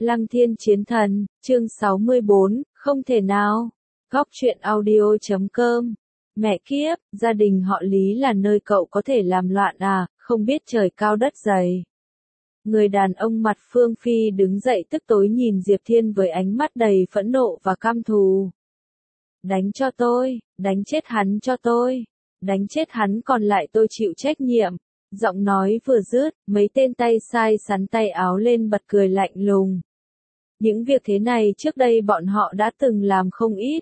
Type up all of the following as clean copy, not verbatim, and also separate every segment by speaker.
Speaker 1: Lăng Thiên Chiến Thần, chương 64, không thể nào. Góc truyện audio.com. Mẹ kiếp, gia đình họ Lý là nơi cậu có thể làm loạn à, không biết trời cao đất dày. Người đàn ông mặt Phương Phi đứng dậy tức tối nhìn Diệp Thiên với ánh mắt đầy phẫn nộ và căm thù. Đánh cho tôi, đánh chết hắn cho tôi. Đánh chết hắn còn lại tôi chịu trách nhiệm. Giọng nói vừa dứt, mấy tên tay sai sắn tay áo lên bật cười lạnh lùng. Những việc thế này trước đây bọn họ đã từng làm không ít.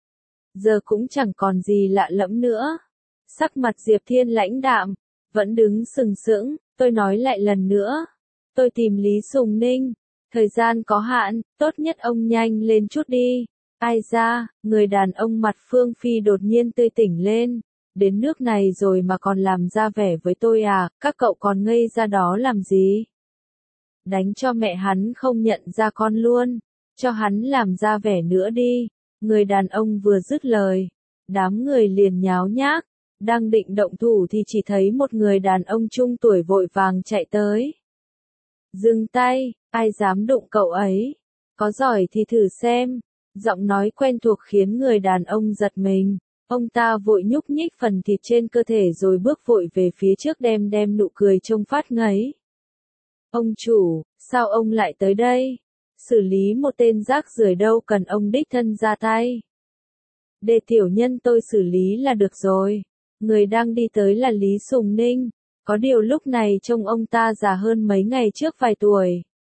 Speaker 1: Giờ cũng chẳng còn gì lạ lẫm nữa. Sắc mặt Diệp Thiên lãnh đạm, vẫn đứng sừng sững, tôi nói lại lần nữa. Tôi tìm Lý Sùng Ninh. Thời gian có hạn, tốt nhất ông nhanh lên chút đi. Ai ra, người đàn ông mặt Phương Phi đột nhiên tươi tỉnh lên. Đến nước này rồi mà còn làm ra vẻ với tôi à, các cậu còn ngây ra đó làm gì? Đánh cho mẹ hắn không nhận ra con luôn, cho hắn làm ra vẻ nữa đi. Người đàn ông vừa dứt lời, đám người liền nháo nhác, đang định động thủ thì chỉ thấy một người đàn ông trung tuổi vội vàng chạy tới. Dừng tay, ai dám đụng cậu ấy? Có giỏi thì thử xem. Giọng nói quen thuộc khiến người đàn ông giật mình. Ông ta vội nhúc nhích phần thịt trên cơ thể rồi bước vội về phía trước đem nụ cười trông phát ngấy. Ông chủ, sao ông lại tới đây? Xử lý một tên rác rưởi đâu cần ông đích thân ra tay. Để tiểu nhân tôi xử lý là được rồi. Người đang đi tới là Lý Sùng Ninh. Có điều lúc này trông ông ta già hơn mấy ngày trước vài tuổi.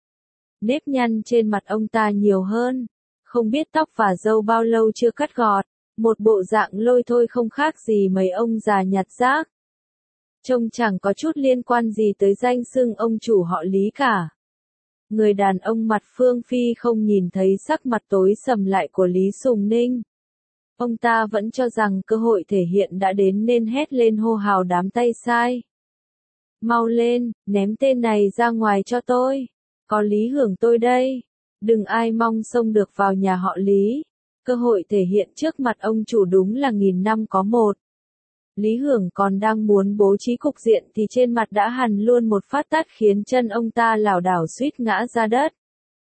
Speaker 1: Nếp nhăn trên mặt ông ta nhiều hơn. Không biết tóc và râu bao lâu chưa cắt gọt. Một bộ dạng lôi thôi không khác gì mấy ông già nhặt rác. Trông chẳng có chút liên quan gì tới danh xưng ông chủ họ Lý cả. Người đàn ông mặt Phương Phi không nhìn thấy sắc mặt tối sầm lại của Lý Sùng Ninh. Ông ta vẫn cho rằng cơ hội thể hiện đã đến nên hét lên hô hào đám tay sai. Mau lên, ném tên này ra ngoài cho tôi. Có Lý Hưởng tôi đây. Đừng ai mong xông được vào nhà họ Lý. Cơ hội thể hiện trước mặt ông chủ đúng là 1000 năm có một. Lý Hưởng còn đang muốn bố trí cục diện thì trên mặt đã hằn luôn một phát tát khiến chân ông ta lảo đảo suýt ngã ra đất.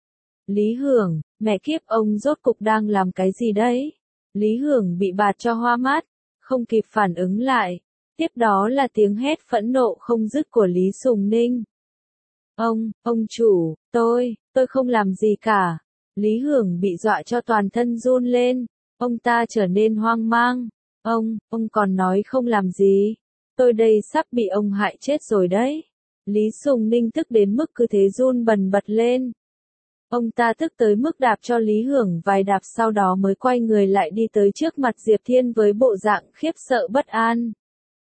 Speaker 1: Lý Hưởng, mẹ kiếp ông rốt cục đang làm cái gì đấy? Lý Hưởng bị bạt cho hoa mắt, không kịp phản ứng lại. Tiếp đó là tiếng hét phẫn nộ không dứt của Lý Sùng Ninh. Ông chủ, tôi không làm gì cả. Lý Hưởng bị dọa cho toàn thân run lên, ông ta trở nên hoang mang. Ông còn nói không làm gì. Tôi đây sắp bị ông hại chết rồi đấy. Lý Sùng Ninh tức đến mức cứ thế run bần bật lên. Ông ta tức tới mức đạp cho Lý Hưởng vài đạp sau đó mới quay người lại đi tới trước mặt Diệp Thiên với bộ dạng khiếp sợ bất an.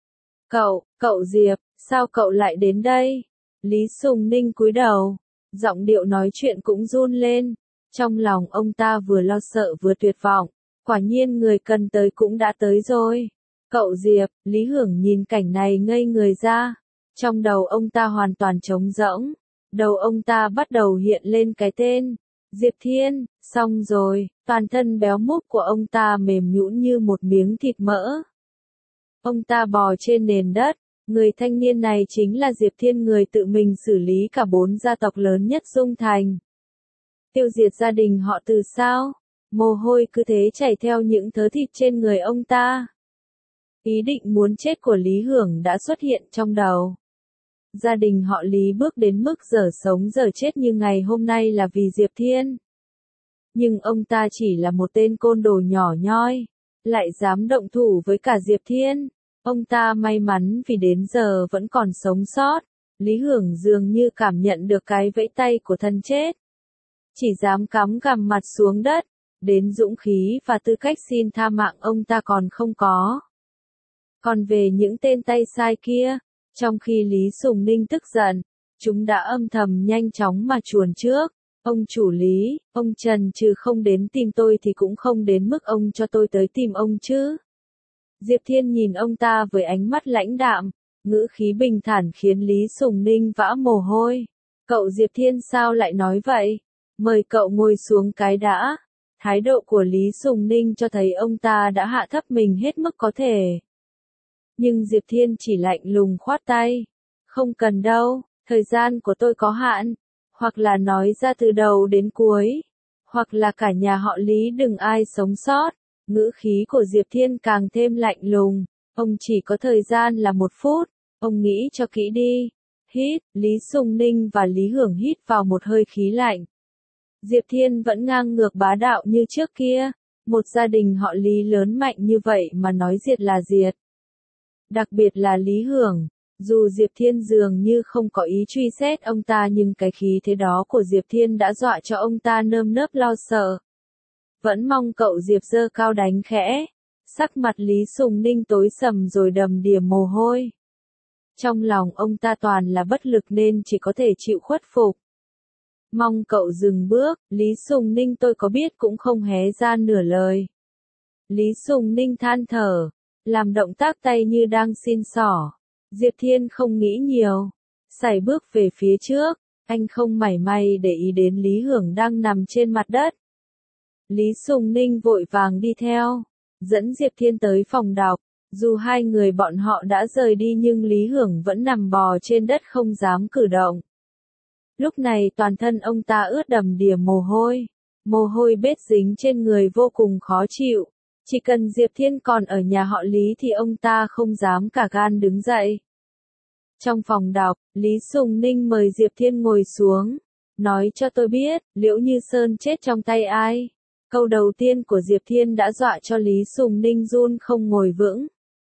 Speaker 1: Cậu Diệp, sao cậu lại đến đây? Lý Sùng Ninh cúi đầu, giọng điệu nói chuyện cũng run lên. Trong lòng ông ta vừa lo sợ vừa tuyệt vọng. Quả nhiên người cần tới cũng đã tới rồi. Cậu Diệp, Lý Hưởng nhìn cảnh này ngây người ra. Trong đầu ông ta hoàn toàn trống rỗng. Đầu ông ta bắt đầu hiện lên cái tên. Diệp Thiên, xong rồi, toàn thân béo múp của ông ta mềm nhũn như một miếng thịt mỡ. Ông ta bò trên nền đất. Người thanh niên này chính là Diệp Thiên, người tự mình xử lý cả 4 gia tộc lớn nhất Dung Thành. Tiêu diệt gia đình họ Từ sao? Mồ hôi cứ thế chảy theo những thớ thịt trên người ông ta. Ý định muốn chết của Lý Hưởng đã xuất hiện trong đầu. Gia đình họ Lý bước đến mức dở sống dở chết như ngày hôm nay là vì Diệp Thiên. Nhưng ông ta chỉ là một tên côn đồ nhỏ nhoi, lại dám động thủ với cả Diệp Thiên. Ông ta may mắn vì đến giờ vẫn còn sống sót. Lý Hưởng dường như cảm nhận được cái vẫy tay của thân chết. Chỉ dám cắm cằm mặt xuống đất. Đến dũng khí và tư cách xin tha mạng ông ta còn không có. Còn về những tên tay sai kia, trong khi Lý Sùng Ninh tức giận, chúng đã âm thầm nhanh chóng mà chuồn trước. Ông chủ Lý, ông Trần trừ không đến tìm tôi thì cũng không đến mức ông cho tôi tới tìm ông chứ. Diệp Thiên nhìn ông ta với ánh mắt lãnh đạm, ngữ khí bình thản khiến Lý Sùng Ninh vã mồ hôi. Cậu Diệp Thiên sao lại nói vậy? Mời cậu ngồi xuống cái đã. Thái độ của Lý Sùng Ninh cho thấy ông ta đã hạ thấp mình hết mức có thể. Nhưng Diệp Thiên chỉ lạnh lùng khoát tay. Không cần đâu, thời gian của tôi có hạn. hoặc là nói ra từ đầu đến cuối, hoặc là cả nhà họ Lý đừng ai sống sót. Ngữ khí của Diệp Thiên càng thêm lạnh lùng, ông chỉ có thời gian là 1 phút, ông nghĩ cho kỹ đi. Hít, Lý Sùng Ninh và Lý Hưởng hít vào một hơi khí lạnh. Diệp Thiên vẫn ngang ngược bá đạo như trước kia, một gia đình họ Lý lớn mạnh như vậy mà nói diệt là diệt. Đặc biệt là Lý Hưởng, dù Diệp Thiên dường như không có ý truy xét ông ta nhưng cái khí thế đó của Diệp Thiên đã dọa cho ông ta nơm nớp lo sợ. Vẫn mong cậu Diệp giơ cao đánh khẽ, sắc mặt Lý Sùng Ninh tối sầm rồi đầm đìa mồ hôi. Trong lòng ông ta toàn là bất lực nên chỉ có thể chịu khuất phục. Mong cậu dừng bước, Lý Sùng Ninh tôi có biết cũng không hé ra nửa lời. Lý Sùng Ninh than thở, làm động tác tay như đang xin xỏ. Diệp Thiên không nghĩ nhiều, sải bước về phía trước, anh không mảy may để ý đến Lý Hưởng đang nằm trên mặt đất. Lý Sùng Ninh vội vàng đi theo, dẫn Diệp Thiên tới phòng đọc. Dù hai người bọn họ đã rời đi nhưng Lý Hưởng vẫn nằm bò trên đất không dám cử động. Lúc này toàn thân ông ta ướt đầm đìa mồ hôi bết dính trên người vô cùng khó chịu. Chỉ cần Diệp Thiên còn ở nhà họ Lý thì ông ta không dám cả gan đứng dậy. Trong phòng đọc, Lý Sùng Ninh mời Diệp Thiên ngồi xuống, nói cho tôi biết, Liễu Như Sơn chết trong tay ai? Câu đầu tiên của Diệp Thiên đã dọa cho Lý Sùng Ninh run không ngồi vững.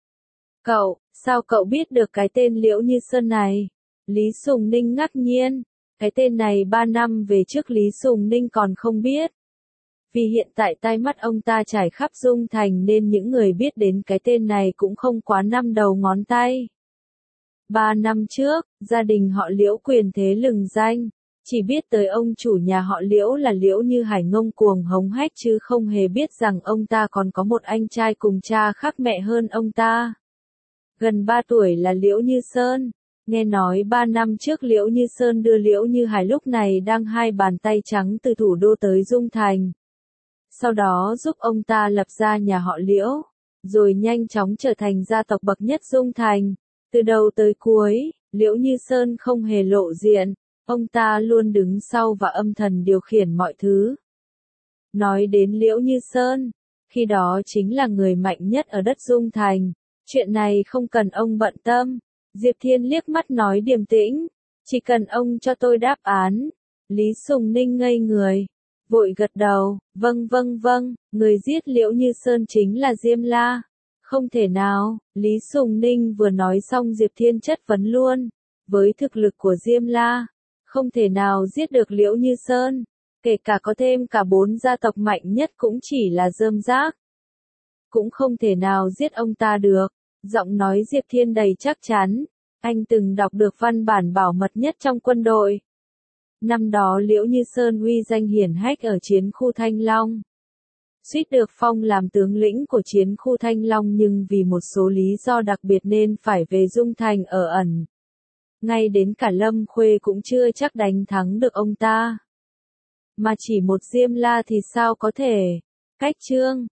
Speaker 1: Sao cậu biết được cái tên Liễu Như Sơn này? Lý Sùng Ninh ngạc nhiên, cái tên này 3 năm về trước Lý Sùng Ninh còn không biết. Vì hiện tại tai mắt ông ta trải khắp Dung Thành nên những người biết đến cái tên này cũng không quá 5 đầu ngón tay. 3 năm trước, gia đình họ Liễu quyền thế lừng danh, chỉ biết tới ông chủ nhà họ Liễu là Liễu Như Hải ngông cuồng hống hách chứ không hề biết rằng ông ta còn có một anh trai cùng cha khác mẹ hơn ông ta. Gần 3 tuổi là Liễu Như Sơn. Nghe nói 3 năm trước Liễu Như Sơn đưa Liễu Như Hải lúc này đang 2 bàn tay trắng từ thủ đô tới Dung Thành. Sau đó giúp ông ta lập ra nhà họ Liễu, rồi nhanh chóng trở thành gia tộc bậc nhất Dung Thành. Từ đầu tới cuối, Liễu Như Sơn không hề lộ diện, ông ta luôn đứng sau và âm thầm điều khiển mọi thứ. Nói đến Liễu Như Sơn, khi đó chính là người mạnh nhất ở đất Dung Thành. Chuyện này không cần ông bận tâm. Diệp Thiên liếc mắt nói điềm tĩnh, chỉ cần ông cho tôi đáp án. Lý Sùng Ninh ngây người, vội gật đầu, vâng, người giết Liễu Như Sơn chính là Diêm La. Không thể nào, Lý Sùng Ninh vừa nói xong Diệp Thiên chất vấn luôn, với thực lực của Diêm La, không thể nào giết được Liễu Như Sơn, kể cả có thêm cả 4 gia tộc mạnh nhất cũng chỉ là rơm rác. Cũng không thể nào giết ông ta được. Giọng nói Diệp Thiên đầy chắc chắn, anh từng đọc được văn bản bảo mật nhất trong quân đội. Năm đó Liễu Như Sơn uy danh hiển hách ở chiến khu Thanh Long. Suýt được phong làm tướng lĩnh của chiến khu Thanh Long nhưng vì một số lý do đặc biệt nên phải về Dung Thành ở ẩn. Ngay đến cả Lâm Khuê cũng chưa chắc đánh thắng được ông ta. Mà chỉ một Diêm La thì sao có thể? Cách chương